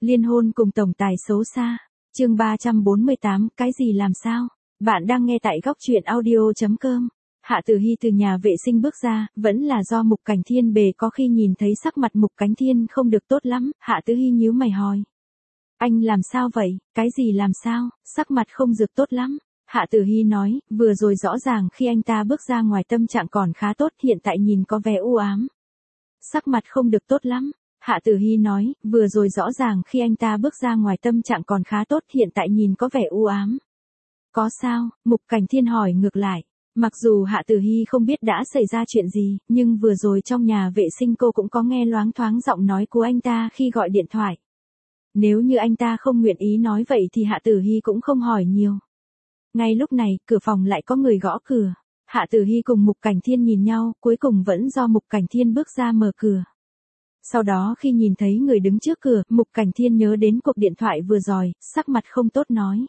Liên hôn cùng tổng tài xấu xa. Chương 348, cái gì làm sao? Bạn đang nghe tại góc truyện audio.com. Hạ Tử Hi từ nhà vệ sinh bước ra, vẫn là do Mục Cảnh Thiên bề có khi nhìn thấy sắc mặt Mục Cảnh Thiên không được tốt lắm, Hạ Tử Hi nhíu mày hỏi. Anh làm sao vậy, cái gì làm sao, sắc mặt không được tốt lắm. Hạ Tử Hi nói, vừa rồi rõ ràng khi anh ta bước ra ngoài tâm trạng còn khá tốt, hiện tại nhìn có vẻ u ám. Sắc mặt không được tốt lắm. Hạ Tử Hi nói, vừa rồi rõ ràng khi anh ta bước ra ngoài tâm trạng còn khá tốt, hiện tại nhìn có vẻ u ám. Có sao? Mục Cảnh Thiên hỏi ngược lại. Mặc dù Hạ Tử Hi không biết đã xảy ra chuyện gì, nhưng vừa rồi trong nhà vệ sinh cô cũng có nghe loáng thoáng giọng nói của anh ta khi gọi điện thoại. Nếu như anh ta không nguyện ý nói vậy thì Hạ Tử Hi cũng không hỏi nhiều. Ngay lúc này, cửa phòng lại có người gõ cửa. Hạ Tử Hi cùng Mục Cảnh Thiên nhìn nhau, cuối cùng vẫn do Mục Cảnh Thiên bước ra mở cửa. Sau đó khi nhìn thấy người đứng trước cửa, Mục Cảnh Thiên nhớ đến cuộc điện thoại vừa rồi, sắc mặt không tốt nói.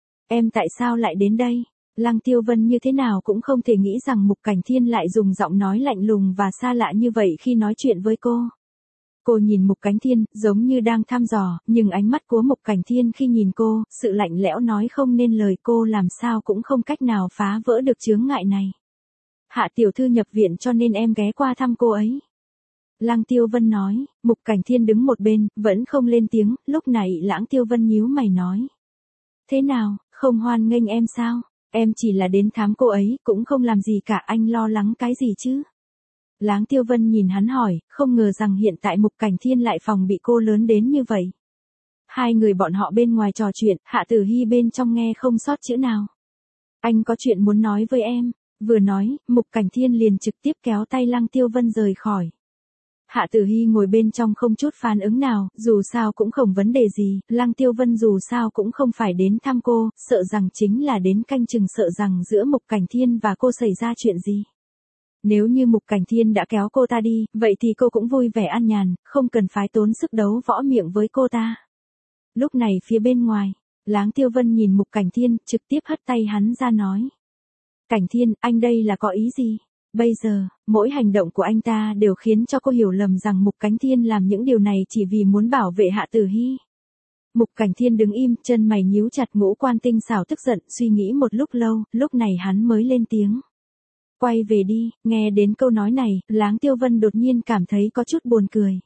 Em tại sao lại đến đây? Lăng Tiêu Vân như thế nào cũng không thể nghĩ rằng Mục Cảnh Thiên lại dùng giọng nói lạnh lùng và xa lạ như vậy khi nói chuyện với cô. Cô nhìn Mục Cảnh Thiên, giống như đang thăm dò, nhưng ánh mắt của Mục Cảnh Thiên khi nhìn cô, sự lạnh lẽo nói không nên lời, cô làm sao cũng không cách nào phá vỡ được chướng ngại này. Hạ tiểu thư nhập viện cho nên em ghé qua thăm cô ấy. Lăng Tiêu Vân nói, Mục Cảnh Thiên đứng một bên, vẫn không lên tiếng, lúc này Lãng Tiêu Vân nhíu mày nói. Thế nào, không hoan nghênh em sao? Em chỉ là đến thám cô ấy, cũng không làm gì cả, anh lo lắng cái gì chứ? Lãng Tiêu Vân nhìn hắn hỏi, không ngờ rằng hiện tại Mục Cảnh Thiên lại phòng bị cô lớn đến như vậy. Hai người bọn họ bên ngoài trò chuyện, Hạ Tử Hi bên trong nghe không sót chữ nào. Anh có chuyện muốn nói với em. Vừa nói, Mục Cảnh Thiên liền trực tiếp kéo tay Lăng Tiêu Vân rời khỏi. Hạ Tử Hi ngồi bên trong không chút phản ứng nào, dù sao cũng không vấn đề gì, Lăng Tiêu Vân dù sao cũng không phải đến thăm cô, sợ rằng chính là đến canh chừng, sợ rằng giữa Mục Cảnh Thiên và cô xảy ra chuyện gì. Nếu như Mục Cảnh Thiên đã kéo cô ta đi, vậy thì cô cũng vui vẻ an nhàn, không cần phải tốn sức đấu võ miệng với cô ta. Lúc này phía bên ngoài, Lãng Tiêu Vân nhìn Mục Cảnh Thiên, trực tiếp hất tay hắn ra nói. Cảnh Thiên, anh đây là có ý gì? Bây giờ, mỗi hành động của anh ta đều khiến cho cô hiểu lầm rằng Mục Cảnh Thiên làm những điều này chỉ vì muốn bảo vệ Hạ Tử Hi. Mục Cảnh Thiên đứng im, chân mày nhíu chặt, ngũ quan tinh xảo, tức giận, suy nghĩ một lúc lâu, lúc này hắn mới lên tiếng. Quay về đi. Nghe đến câu nói này, Lãng Tiêu Vân đột nhiên cảm thấy có chút buồn cười.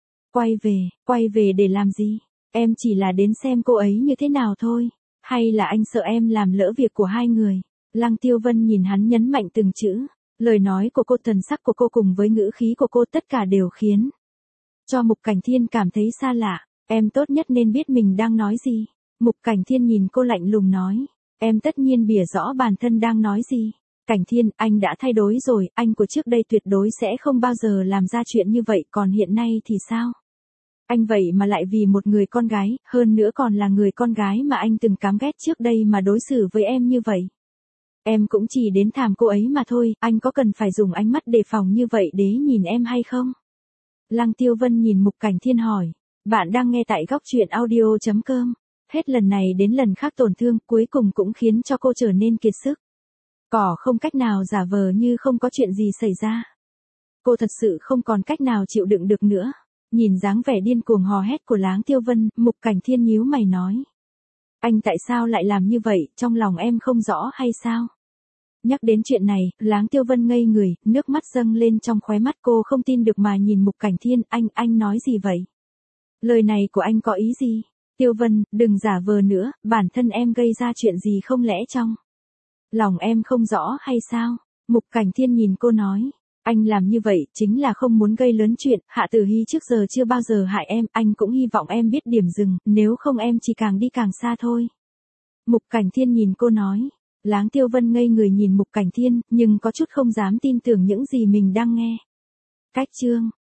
Quay về để làm gì? Em chỉ là đến xem cô ấy như thế nào thôi. Hay là anh sợ em làm lỡ việc của hai người? Lăng Tiêu Vân nhìn hắn nhấn mạnh từng chữ. Lời nói của cô, thần sắc của cô cùng với ngữ khí của cô, tất cả đều khiến cho Mục Cảnh Thiên cảm thấy xa lạ. Em tốt nhất nên biết mình đang nói gì. Mục Cảnh Thiên nhìn cô lạnh lùng nói. Em tất nhiên bỉa rõ bản thân đang nói gì. Cảnh Thiên, anh đã thay đổi rồi, anh của trước đây tuyệt đối sẽ không bao giờ làm ra chuyện như vậy, còn hiện nay thì sao? Anh vậy mà lại vì một người con gái, hơn nữa còn là người con gái mà anh từng cám ghét trước đây mà đối xử với em như vậy. Em cũng chỉ đến thảm cô ấy mà thôi, anh có cần phải dùng ánh mắt đề phòng như vậy để nhìn em hay không? Lăng Tiêu Vân nhìn Mục Cảnh Thiên hỏi. Bạn đang nghe tại góc truyện audio.com. Hết lần này đến lần khác tổn thương, cuối cùng cũng khiến cho cô trở nên kiệt sức. Cỏ không cách nào giả vờ như không có chuyện gì xảy ra. Cô thật sự không còn cách nào chịu đựng được nữa. Nhìn dáng vẻ điên cuồng hò hét của Lãng Tiêu Vân, Mục Cảnh Thiên nhíu mày nói. Anh tại sao lại làm như vậy, trong lòng em không rõ hay sao? Nhắc đến chuyện này, Lãng Tiêu Vân ngây người, nước mắt dâng lên trong khóe mắt, cô không tin được mà nhìn Mục Cảnh Thiên, anh nói gì vậy? Lời này của anh có ý gì? Tiêu Vân, đừng giả vờ nữa, bản thân em gây ra chuyện gì không lẽ trong lòng em không rõ hay sao? Mục Cảnh Thiên nhìn cô nói. Anh làm như vậy chính là không muốn gây lớn chuyện, Hạ Tử Hi trước giờ chưa bao giờ hại em, anh cũng hy vọng em biết điểm dừng, nếu không em chỉ càng đi càng xa thôi. Mục Cảnh Thiên nhìn cô nói. Lãng Tiêu Vân ngây người nhìn Mục Cảnh Thiên, nhưng có chút không dám tin tưởng những gì mình đang nghe. Cách chương